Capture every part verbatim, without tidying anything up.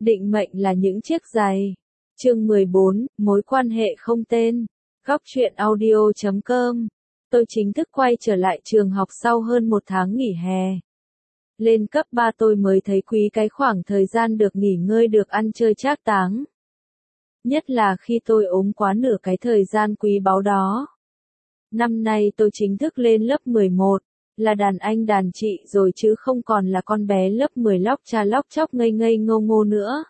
Định mệnh là những chiếc giày. Chương mười bốn, mối quan hệ không tên. Góc truyện audio chấm com. Tôi chính thức quay trở lại trường học sau hơn một tháng nghỉ hè. Lên cấp ba tôi mới thấy quý cái khoảng thời gian được nghỉ ngơi, được ăn chơi trác táng. Nhất là khi tôi ốm quá nửa cái thời gian quý báu đó. Năm nay tôi chính thức lên lớp mười một, là đàn anh đàn chị rồi chứ không còn là con bé lớp mười lóc cha lóc chóc ngây ngây ngô ngô nữa.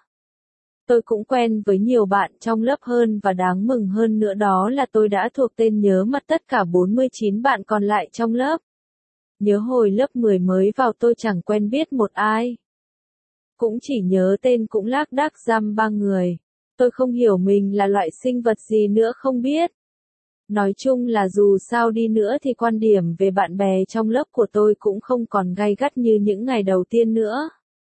Tôi cũng quen với nhiều bạn trong lớp hơn, và đáng mừng hơn nữa đó là tôi đã thuộc tên nhớ mặt tất cả bốn mươi chín bạn còn lại trong lớp. Nhớ hồi lớp mười mới vào tôi chẳng quen biết một ai. Cũng chỉ nhớ tên cũng lác đác dăm ba người. Tôi không hiểu mình là loại sinh vật gì nữa không biết. Nói chung là dù sao đi nữa thì quan điểm về bạn bè trong lớp của tôi cũng không còn gay gắt như những ngày đầu tiên nữa.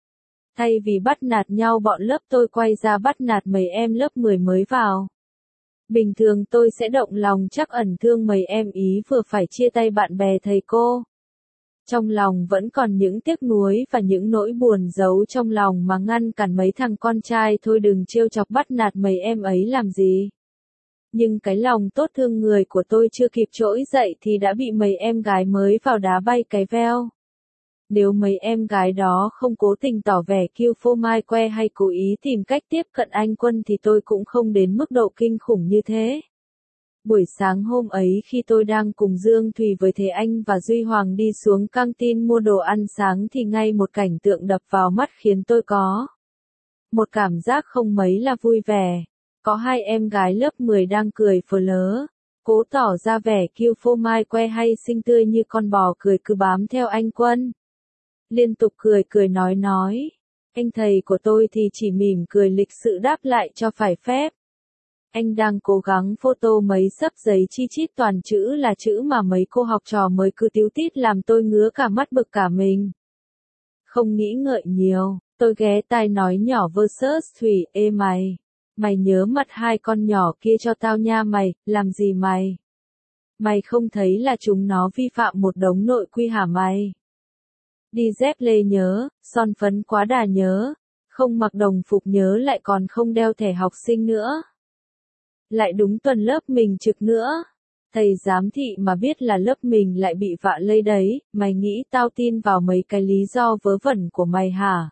Thay vì bắt nạt nhau, bọn lớp tôi quay ra bắt nạt mấy em lớp mười mới vào. Bình thường tôi sẽ động lòng chắc ẩn thương mấy em ý vừa phải chia tay bạn bè thầy cô. Trong lòng vẫn còn những tiếc nuối và những nỗi buồn giấu trong lòng mà ngăn cản mấy thằng con trai thôi đừng trêu chọc bắt nạt mấy em ấy làm gì. Nhưng cái lòng tốt thương người của tôi chưa kịp trỗi dậy thì đã bị mấy em gái mới vào đá bay cái veo. Nếu mấy em gái đó không cố tình tỏ vẻ kiêu phô mai que hay cố ý tìm cách tiếp cận anh Quân thì tôi cũng không đến mức độ kinh khủng như thế. Buổi sáng hôm ấy khi tôi đang cùng Dương Thùy với Thế Anh và Duy Hoàng đi xuống căng tin mua đồ ăn sáng thì ngay một cảnh tượng đập vào mắt khiến tôi có một cảm giác không mấy là vui vẻ. Có hai em gái lớp mười đang cười phờ lớ, cố tỏ ra vẻ kiêu phô mai que hay xinh tươi như con bò cười cứ bám theo anh Quân. Liên tục cười cười nói nói. Anh thầy của tôi thì chỉ mỉm cười lịch sự đáp lại cho phải phép. Anh đang cố gắng photo mấy xấp giấy chi chít toàn chữ là chữ mà mấy cô học trò mới cứ tíu tít làm tôi ngứa cả mắt bực cả mình. Không nghĩ ngợi nhiều, tôi ghé tai nói nhỏ versus Thủy, ê mày. Mày nhớ mặt hai con nhỏ kia cho tao nha mày, làm gì mày? Mày không thấy là chúng nó vi phạm một đống nội quy hả mày? Đi dép lê nhớ, son phấn quá đà nhớ, không mặc đồng phục nhớ lại còn không đeo thẻ học sinh nữa. Lại đúng tuần lớp mình trực nữa. Thầy giám thị mà biết là lớp mình lại bị vạ lây đấy, mày nghĩ tao tin vào mấy cái lý do vớ vẩn của mày hả?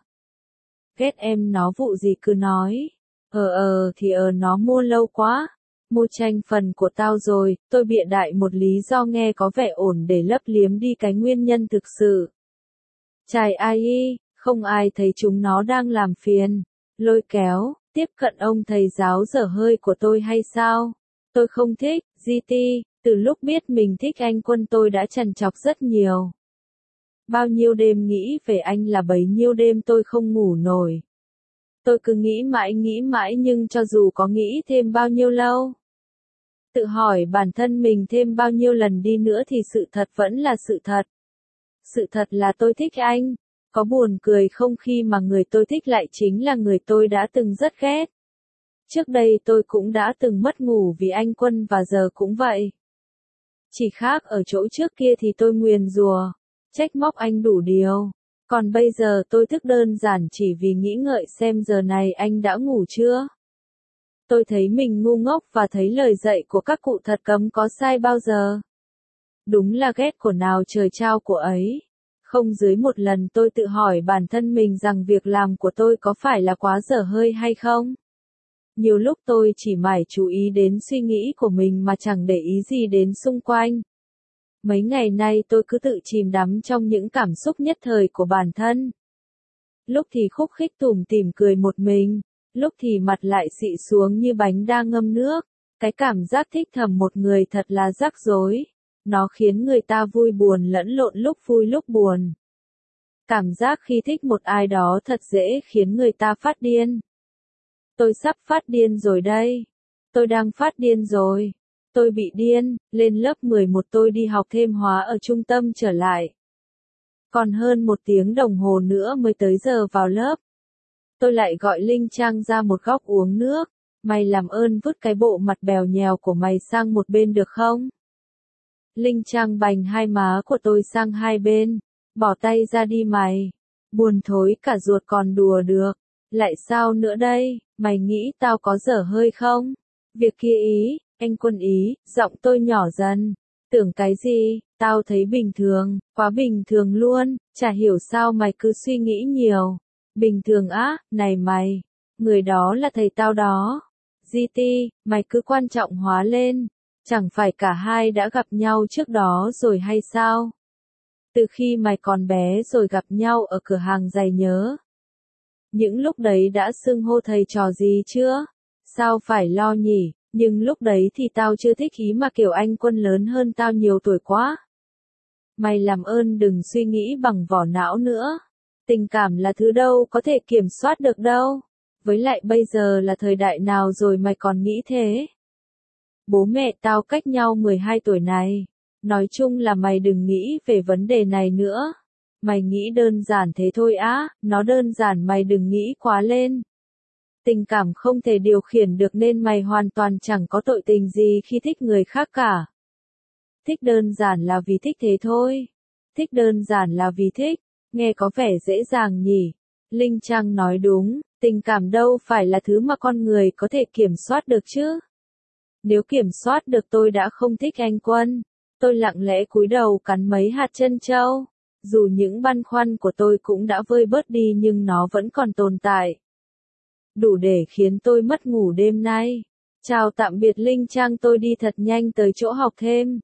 Ghét em nó vụ gì cứ nói. Ờ ờ thì ờ nó mua lâu quá. Mua tranh phần của tao rồi, tôi bịa đại một lý do nghe có vẻ ổn để lấp liếm đi cái nguyên nhân thực sự. Chài ai y, không ai thấy chúng nó đang làm phiền, lôi kéo, tiếp cận ông thầy giáo dở hơi của tôi hay sao? Tôi không thích, giê tê, từ lúc biết mình thích anh Quân tôi đã trằn trọc rất nhiều. Bao nhiêu đêm nghĩ về anh là bấy nhiêu đêm tôi không ngủ nổi. Tôi cứ nghĩ mãi nghĩ mãi nhưng cho dù có nghĩ thêm bao nhiêu lâu, tự hỏi bản thân mình thêm bao nhiêu lần đi nữa thì sự thật vẫn là sự thật. Sự thật là tôi thích anh. Có buồn cười không khi mà người tôi thích lại chính là người tôi đã từng rất ghét. Trước đây tôi cũng đã từng mất ngủ vì anh Quân và giờ cũng vậy. Chỉ khác ở chỗ trước kia thì tôi nguyền rủa, trách móc anh đủ điều. Còn bây giờ tôi thức đơn giản chỉ vì nghĩ ngợi xem giờ này anh đã ngủ chưa. Tôi thấy mình ngu ngốc và thấy lời dạy của các cụ thật cấm có sai bao giờ. Đúng là ghét của nào trời trao của ấy. Không dưới một lần tôi tự hỏi bản thân mình rằng việc làm của tôi có phải là quá dở hơi hay không. Nhiều lúc tôi chỉ mải chú ý đến suy nghĩ của mình mà chẳng để ý gì đến xung quanh. Mấy ngày nay tôi cứ tự chìm đắm trong những cảm xúc nhất thời của bản thân. Lúc thì khúc khích tủm tỉm cười một mình, lúc thì mặt lại xị xuống như bánh đang ngâm nước. Cái cảm giác thích thầm một người thật là rắc rối. Nó khiến người ta vui buồn lẫn lộn, lúc vui lúc buồn. Cảm giác khi thích một ai đó thật dễ khiến người ta phát điên. Tôi sắp phát điên rồi đây. Tôi đang phát điên rồi. Tôi bị điên. Lên lớp mười một tôi đi học thêm hóa ở trung tâm trở lại. Còn hơn một tiếng đồng hồ nữa mới tới giờ vào lớp. Tôi lại gọi Linh Trang ra một góc uống nước. Mày làm ơn vứt cái bộ mặt bèo nhèo của mày sang một bên được không? Linh Trang bành hai má của tôi sang hai bên. Bỏ tay ra đi mày. Buồn thối cả ruột còn đùa được. Lại sao nữa đây, mày nghĩ tao có dở hơi không? Việc kia ý, anh Quân ý, giọng tôi nhỏ dần. Tưởng cái gì, tao thấy bình thường, quá bình thường luôn, chả hiểu sao mày cứ suy nghĩ nhiều. Bình thường á, này mày, người đó là thầy tao đó. giê tê, mày cứ quan trọng hóa lên, chẳng phải cả hai đã gặp nhau trước đó rồi hay sao? Từ khi mày còn bé rồi gặp nhau ở cửa hàng giày nhớ. Những lúc đấy đã xưng hô thầy trò gì chưa? Sao phải lo nhỉ, nhưng lúc đấy thì tao chưa thích ý mà kiểu anh Quân lớn hơn tao nhiều tuổi quá. Mày làm ơn đừng suy nghĩ bằng vỏ não nữa. Tình cảm là thứ đâu có thể kiểm soát được đâu. Với lại bây giờ là thời đại nào rồi mày còn nghĩ thế? Bố mẹ tao cách nhau mười hai tuổi này. Nói chung là mày đừng nghĩ về vấn đề này nữa. Mày nghĩ đơn giản thế thôi á, nó đơn giản mày đừng nghĩ quá lên. Tình cảm không thể điều khiển được nên mày hoàn toàn chẳng có tội tình gì khi thích người khác cả. Thích đơn giản là vì thích thế thôi. Thích đơn giản là vì thích, nghe có vẻ dễ dàng nhỉ. Linh Trang nói đúng, tình cảm đâu phải là thứ mà con người có thể kiểm soát được chứ. Nếu kiểm soát được tôi đã không thích anh Quân. Tôi lặng lẽ cúi đầu cắn mấy hạt trân châu. Dù những băn khoăn của tôi cũng đã vơi bớt đi nhưng nó vẫn còn tồn tại. Đủ để khiến tôi mất ngủ đêm nay. Chào tạm biệt Linh Trang, tôi đi thật nhanh tới chỗ học thêm.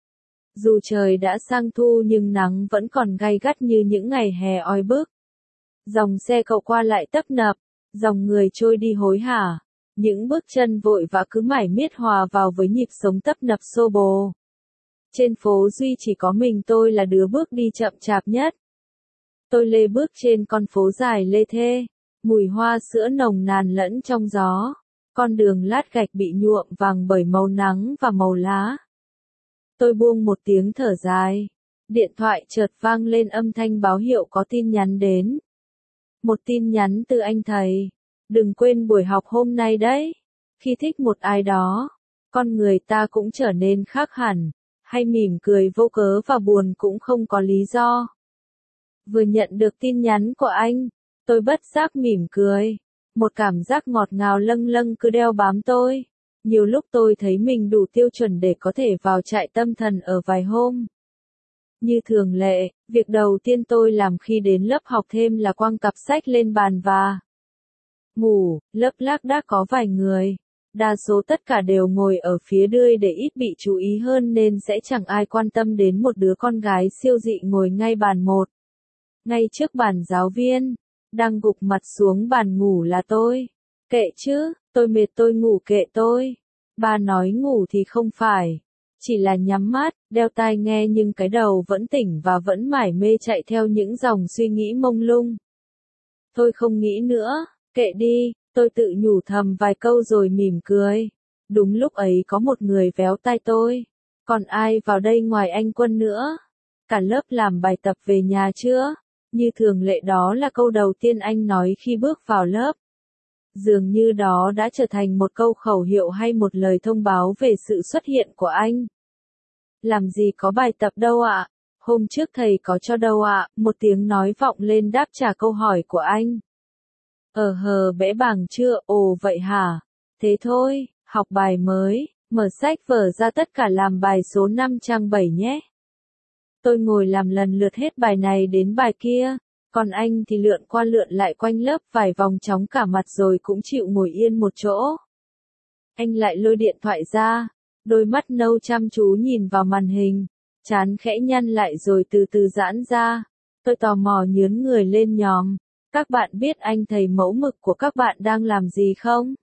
Dù trời đã sang thu nhưng nắng vẫn còn gay gắt như những ngày hè oi bức. Dòng xe cậu qua lại tấp nập, dòng người trôi đi hối hả. Những bước chân vội vã cứ mải miết hòa vào với nhịp sống tấp nập xô bồ. Trên phố Duy chỉ có mình tôi là đứa bước đi chậm chạp nhất. Tôi lê bước trên con phố dài lê thê, mùi hoa sữa nồng nàn lẫn trong gió. Con đường lát gạch bị nhuộm vàng bởi màu nắng và màu lá. Tôi buông một tiếng thở dài. Điện thoại chợt vang lên âm thanh báo hiệu có tin nhắn đến. Một tin nhắn từ anh thầy. Đừng quên buổi học hôm nay đấy. Khi thích một ai đó, con người ta cũng trở nên khác hẳn. Hay mỉm cười vô cớ và buồn cũng không có lý do. Vừa nhận được tin nhắn của anh, tôi bất giác mỉm cười. Một cảm giác ngọt ngào lâng lâng cứ đeo bám tôi. Nhiều lúc tôi thấy mình đủ tiêu chuẩn để có thể vào trại tâm thần ở vài hôm. Như thường lệ, việc đầu tiên tôi làm khi đến lớp học thêm là quăng cặp sách lên bàn và ngủ. Lớp lác đác có vài người. Đa số tất cả đều ngồi ở phía đuôi để ít bị chú ý hơn nên sẽ chẳng ai quan tâm đến một đứa con gái siêu dị ngồi ngay bàn một. Ngay trước bàn giáo viên, đang gục mặt xuống bàn ngủ là tôi. Kệ chứ, tôi mệt tôi ngủ kệ tôi. Bà nói ngủ thì không phải. Chỉ là nhắm mắt, đeo tai nghe nhưng cái đầu vẫn tỉnh và vẫn mải mê chạy theo những dòng suy nghĩ mông lung. Tôi không nghĩ nữa, kệ đi. Tôi tự nhủ thầm vài câu rồi mỉm cười. Đúng lúc ấy có một người véo tai tôi. Còn ai vào đây ngoài anh Quân nữa? Cả lớp làm bài tập về nhà chưa? Như thường lệ đó là câu đầu tiên anh nói khi bước vào lớp. Dường như đó đã trở thành một câu khẩu hiệu hay một lời thông báo về sự xuất hiện của anh. Làm gì có bài tập đâu ạ? Hôm trước thầy có cho đâu ạ? Một tiếng nói vọng lên đáp trả câu hỏi của anh. Ờ hờ bẽ bàng chưa, ồ vậy hả? Thế thôi, học bài mới, mở sách vở ra tất cả làm bài số năm trang bảy nhé. Tôi ngồi làm lần lượt hết bài này đến bài kia, còn anh thì lượn qua lượn lại quanh lớp vài vòng chóng cả mặt rồi cũng chịu ngồi yên một chỗ. Anh lại lôi điện thoại ra, đôi mắt nâu chăm chú nhìn vào màn hình, trán khẽ nhăn lại rồi từ từ giãn ra. Tôi tò mò nhướn người lên nhòm. Các bạn biết anh thầy mẫu mực của các bạn đang làm gì không?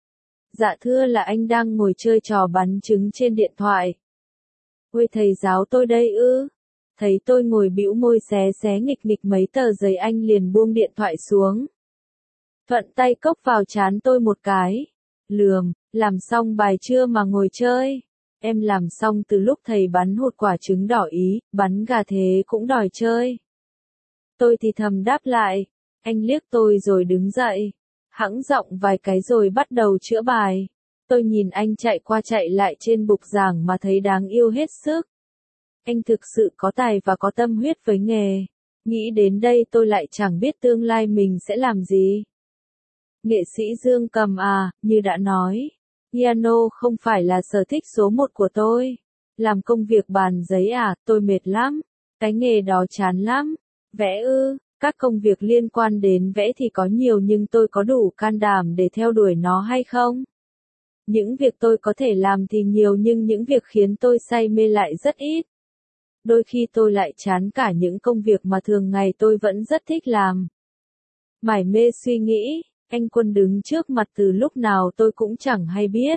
Dạ thưa là anh đang ngồi chơi trò bắn trứng trên điện thoại. Ôi thầy giáo tôi đây ư? Thấy tôi ngồi bĩu môi xé xé nghịch nghịch mấy tờ giấy anh liền buông điện thoại xuống. Thuận tay cốc vào trán tôi một cái. Lườm, làm xong bài chưa mà ngồi chơi? Em làm xong từ lúc thầy bắn hột quả trứng đỏ ý, bắn gà thế cũng đòi chơi. Tôi thì thầm đáp lại. Anh liếc tôi rồi đứng dậy. Hẵng giọng vài cái rồi bắt đầu chữa bài. Tôi nhìn anh chạy qua chạy lại trên bục giảng mà thấy đáng yêu hết sức. Anh thực sự có tài và có tâm huyết với nghề. Nghĩ đến đây tôi lại chẳng biết tương lai mình sẽ làm gì. Nghệ sĩ Dương Cầm à, như đã nói, piano không phải là sở thích số một của tôi. Làm công việc bàn giấy à, tôi mệt lắm. Cái nghề đó chán lắm. Vẽ ư, các công việc liên quan đến vẽ thì có nhiều nhưng tôi có đủ can đảm để theo đuổi nó hay không? Những việc tôi có thể làm thì nhiều nhưng những việc khiến tôi say mê lại rất ít. Đôi khi tôi lại chán cả những công việc mà thường ngày tôi vẫn rất thích làm. Mải mê suy nghĩ, anh Quân đứng trước mặt từ lúc nào tôi cũng chẳng hay biết.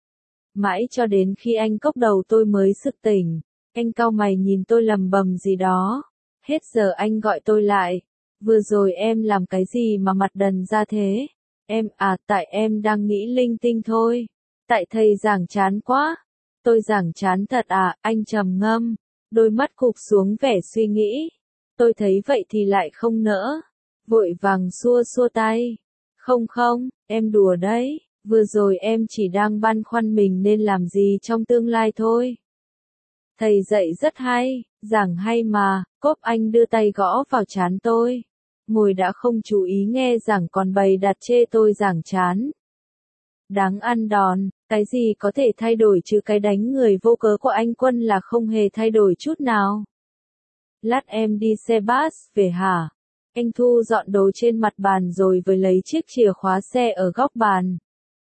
Mãi cho đến khi anh cốc đầu tôi mới sực tỉnh, anh cau mày nhìn tôi lầm bầm gì đó. Hết giờ anh gọi tôi lại. Vừa rồi em làm cái gì mà mặt đần ra thế? Em à, tại em đang nghĩ linh tinh thôi. Tại thầy giảng chán quá. Tôi giảng chán thật à, anh trầm ngâm. Đôi mắt cụp xuống vẻ suy nghĩ. Tôi thấy vậy thì lại không nỡ. Vội vàng xua xua tay. Không không, em đùa đấy. Vừa rồi em chỉ đang băn khoăn mình nên làm gì trong tương lai thôi. Thầy dạy rất hay, giảng hay mà, cốp anh đưa tay gõ vào trán tôi. Ngồi đã không chú ý nghe giảng còn bày đặt chê tôi giảng chán. Đáng ăn đòn, cái gì có thể thay đổi chứ cái đánh người vô cớ của anh Quân là không hề thay đổi chút nào. Lát em đi xe bus về hả? Anh thu dọn đồ trên mặt bàn rồi với lấy chiếc chìa khóa xe ở góc bàn.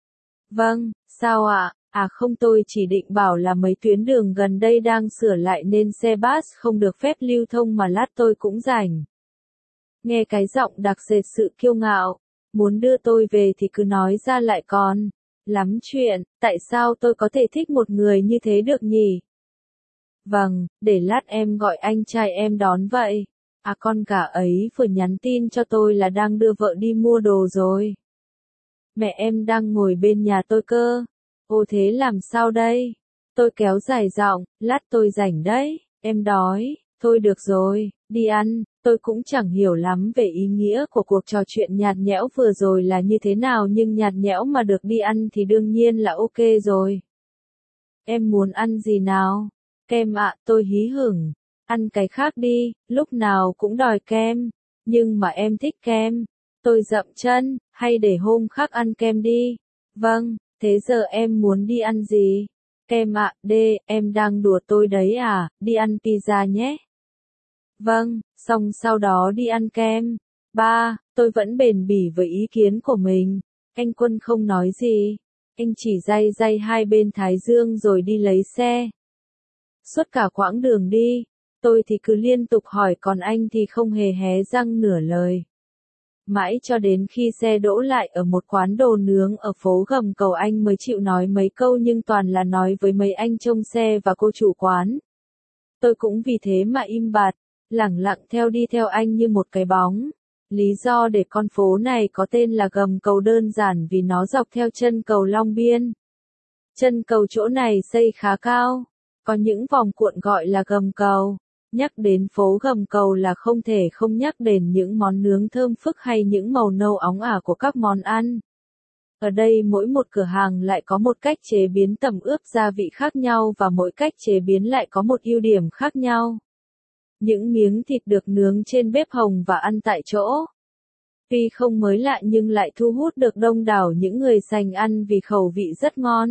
Vâng, sao ạ? À không, tôi chỉ định bảo là mấy tuyến đường gần đây đang sửa lại nên xe bus không được phép lưu thông mà lát tôi cũng rảnh. Nghe cái giọng đặc sệt sự kiêu ngạo, muốn đưa tôi về thì cứ nói ra lại còn. Lắm chuyện, tại sao tôi có thể thích một người như thế được nhỉ? Vâng, để lát em gọi anh trai em đón vậy. À con gà ấy vừa nhắn tin cho tôi là đang đưa vợ đi mua đồ rồi. Mẹ em đang ngồi bên nhà tôi cơ. Ô thế làm sao đây? Tôi kéo dài giọng, lát tôi rảnh đấy, em đói. Thôi được rồi, đi ăn. Tôi cũng chẳng hiểu lắm về ý nghĩa của cuộc trò chuyện nhạt nhẽo vừa rồi là như thế nào nhưng nhạt nhẽo mà được đi ăn thì đương nhiên là ok rồi. Em muốn ăn gì nào? Kem ạ, tôi hí hửng. Ăn cái khác đi, lúc nào cũng đòi kem. Nhưng mà em thích kem. Tôi dậm chân, hay để hôm khác ăn kem đi. Vâng, thế giờ em muốn đi ăn gì? Kem ạ, đê, em đang đùa tôi đấy à, đi ăn pizza nhé. Vâng, xong sau đó đi ăn kem. Ba, tôi vẫn bền bỉ với ý kiến của mình. Anh Quân không nói gì. Anh chỉ day day hai bên thái dương rồi đi lấy xe. Suốt cả quãng đường đi, tôi thì cứ liên tục hỏi còn anh thì không hề hé răng nửa lời. Mãi cho đến khi xe đỗ lại ở một quán đồ nướng ở phố Gầm Cầu anh mới chịu nói mấy câu nhưng toàn là nói với mấy anh trông xe và cô chủ quán. Tôi cũng vì thế mà im bặt, lẳng lặng theo đi theo anh như một cái bóng. Lý do để con phố này có tên là Gầm Cầu đơn giản vì nó dọc theo chân cầu Long Biên. Chân cầu chỗ này xây khá cao, có những vòng cuộn gọi là gầm cầu. Nhắc đến phố Gầm Cầu là không thể không nhắc đến những món nướng thơm phức hay những màu nâu óng ả của các món ăn. Ở đây mỗi một cửa hàng lại có một cách chế biến tẩm ướp gia vị khác nhau và mỗi cách chế biến lại có một ưu điểm khác nhau. Những miếng thịt được nướng trên bếp hồng và ăn tại chỗ. Tuy không mới lạ nhưng lại thu hút được đông đảo những người sành ăn vì khẩu vị rất ngon.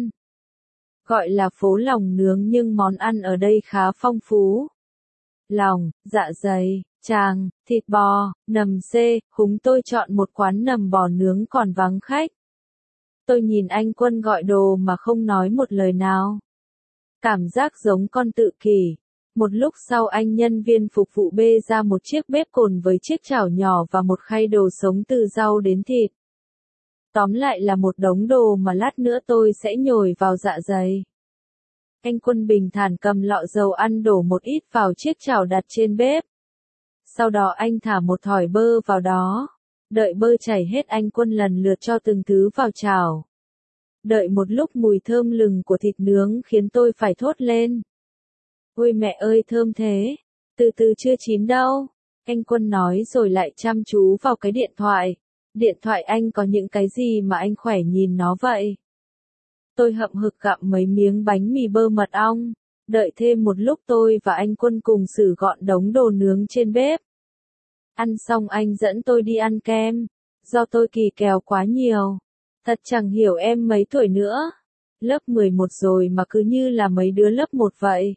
Gọi là phố lòng nướng nhưng món ăn ở đây khá phong phú. Lòng, dạ dày, tràng, thịt bò, nầm xê, húng tôi chọn một quán nầm bò nướng còn vắng khách. Tôi nhìn anh Quân gọi đồ mà không nói một lời nào. Cảm giác giống con tự kỷ. Một lúc sau anh nhân viên phục vụ bê ra một chiếc bếp cồn với chiếc chảo nhỏ và một khay đồ sống từ rau đến thịt. Tóm lại là một đống đồ mà lát nữa tôi sẽ nhồi vào dạ dày. Anh Quân bình thản cầm lọ dầu ăn đổ một ít vào chiếc chảo đặt trên bếp. Sau đó anh thả một thỏi bơ vào đó. Đợi bơ chảy hết anh Quân lần lượt cho từng thứ vào chảo. Đợi một lúc mùi thơm lừng của thịt nướng khiến tôi phải thốt lên. Ôi mẹ ơi thơm thế, từ từ chưa chín đâu. Anh Quân nói rồi lại chăm chú vào cái điện thoại. Điện thoại anh có những cái gì mà anh khỏe nhìn nó vậy? Tôi hậm hực gặm mấy miếng bánh mì bơ mật ong. Đợi thêm một lúc tôi và anh Quân cùng xử gọn đống đồ nướng trên bếp. Ăn xong anh dẫn tôi đi ăn kem. Do tôi kỳ kèo quá nhiều. Thật chẳng hiểu em mấy tuổi nữa. Lớp mười một rồi mà cứ như là mấy đứa lớp một vậy.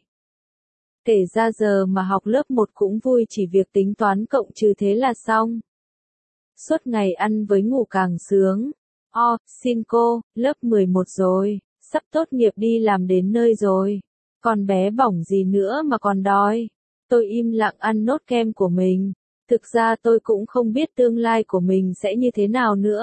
Kể ra giờ mà học lớp một cũng vui, chỉ việc tính toán cộng trừ thế là xong. Suốt ngày ăn với ngủ càng sướng. O, xin cô, lớp mười một rồi, sắp tốt nghiệp đi làm đến nơi rồi. Còn bé bỏng gì nữa mà còn đói. Tôi im lặng ăn nốt kem của mình. Thực ra tôi cũng không biết tương lai của mình sẽ như thế nào nữa.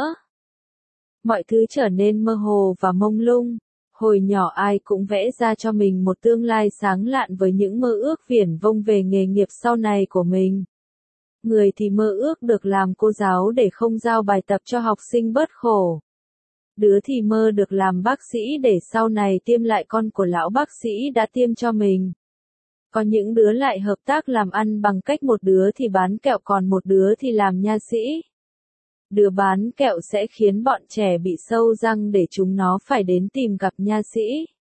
Mọi thứ trở nên mơ hồ và mông lung. Hồi nhỏ ai cũng vẽ ra cho mình một tương lai sáng lạn với những mơ ước viển vông về nghề nghiệp sau này của mình. Người thì mơ ước được làm cô giáo để không giao bài tập cho học sinh bớt khổ. Đứa thì mơ được làm bác sĩ để sau này tiêm lại con của lão bác sĩ đã tiêm cho mình. Có những đứa lại hợp tác làm ăn bằng cách một đứa thì bán kẹo còn một đứa thì làm nha sĩ. Đứa bán kẹo sẽ khiến bọn trẻ bị sâu răng để chúng nó phải đến tìm gặp nha sĩ.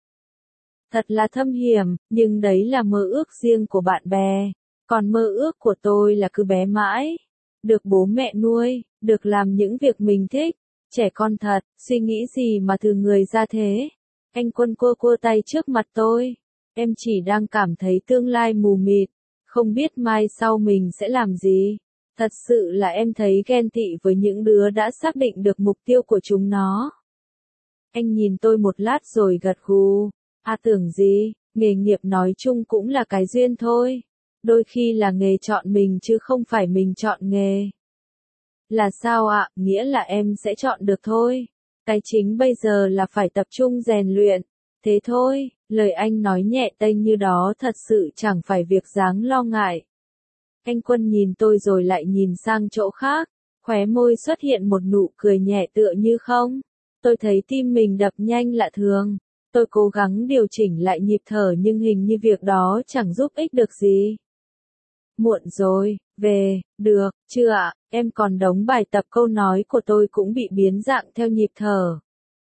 Thật là thâm hiểm, nhưng đấy là mơ ước riêng của bạn bè. Còn mơ ước của tôi là cứ bé mãi. Được bố mẹ nuôi, được làm những việc mình thích. Trẻ con thật, suy nghĩ gì mà từ người ra thế. Anh Quân cua cua tay trước mặt tôi. Em chỉ đang cảm thấy tương lai mù mịt. Không biết mai sau mình sẽ làm gì. Thật sự là em thấy ghen tị với những đứa đã xác định được mục tiêu của chúng nó. Anh nhìn tôi một lát rồi gật gù. À tưởng gì, nghề nghiệp nói chung cũng là cái duyên thôi. Đôi khi là nghề chọn mình chứ không phải mình chọn nghề. Là sao ạ, nghĩa là em sẽ chọn được thôi. Cái chính bây giờ là phải tập trung rèn luyện. Thế thôi, lời anh nói nhẹ tênh như đó thật sự chẳng phải việc đáng lo ngại. Anh Quân nhìn tôi rồi lại nhìn sang chỗ khác, khóe môi xuất hiện một nụ cười nhẹ tựa như không. Tôi thấy tim mình đập nhanh lạ thường. Tôi cố gắng điều chỉnh lại nhịp thở nhưng hình như việc đó chẳng giúp ích được gì. Muộn rồi, về, được, chưa ạ, em còn đống bài tập. Câu nói của tôi cũng bị biến dạng theo nhịp thở.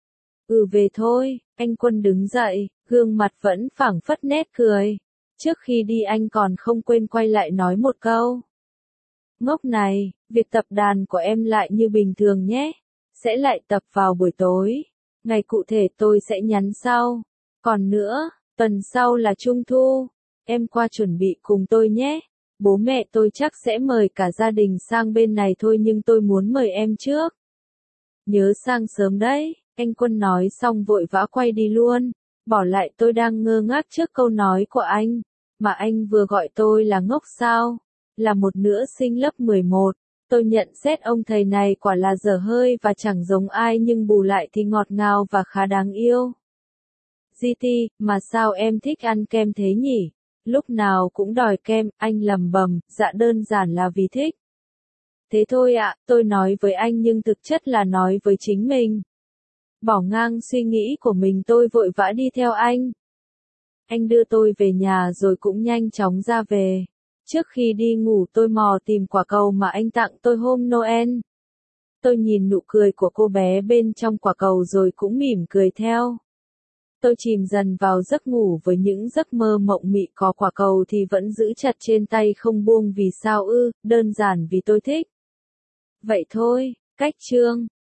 Ừ về thôi, anh Quân đứng dậy, gương mặt vẫn phảng phất nét cười. Trước khi đi anh còn không quên quay lại nói một câu. Ngốc này, việc tập đàn của em lại như bình thường nhé. Sẽ lại tập vào buổi tối. Ngày cụ thể tôi sẽ nhắn sau. Còn nữa, tuần sau là Trung thu. Em qua chuẩn bị cùng tôi nhé. Bố mẹ tôi chắc sẽ mời cả gia đình sang bên này thôi nhưng tôi muốn mời em trước. Nhớ sang sớm đấy, anh Quân nói xong vội vã quay đi luôn. Bỏ lại tôi đang ngơ ngác trước câu nói của anh. Mà anh vừa gọi tôi là ngốc sao? Là một nữ sinh lớp mười một. Tôi nhận xét ông thầy này quả là dở hơi và chẳng giống ai nhưng bù lại thì ngọt ngào và khá đáng yêu. giê tê, mà sao em thích ăn kem thế nhỉ? Lúc nào cũng đòi kem, anh lầm bầm, dạ đơn giản là vì thích. Thế thôi ạ, tôi nói với anh nhưng thực chất là nói với chính mình. Bỏ ngang suy nghĩ của mình tôi vội vã đi theo anh. Anh đưa tôi về nhà rồi cũng nhanh chóng ra về. Trước khi đi ngủ tôi mò tìm quả cầu mà anh tặng tôi hôm Noel. Tôi nhìn nụ cười của cô bé bên trong quả cầu rồi cũng mỉm cười theo. Tôi chìm dần vào giấc ngủ với những giấc mơ mộng mị, có quả cầu thì vẫn giữ chặt trên tay không buông. Vì sao ư? Đơn giản vì tôi thích. Vậy thôi, cách chương.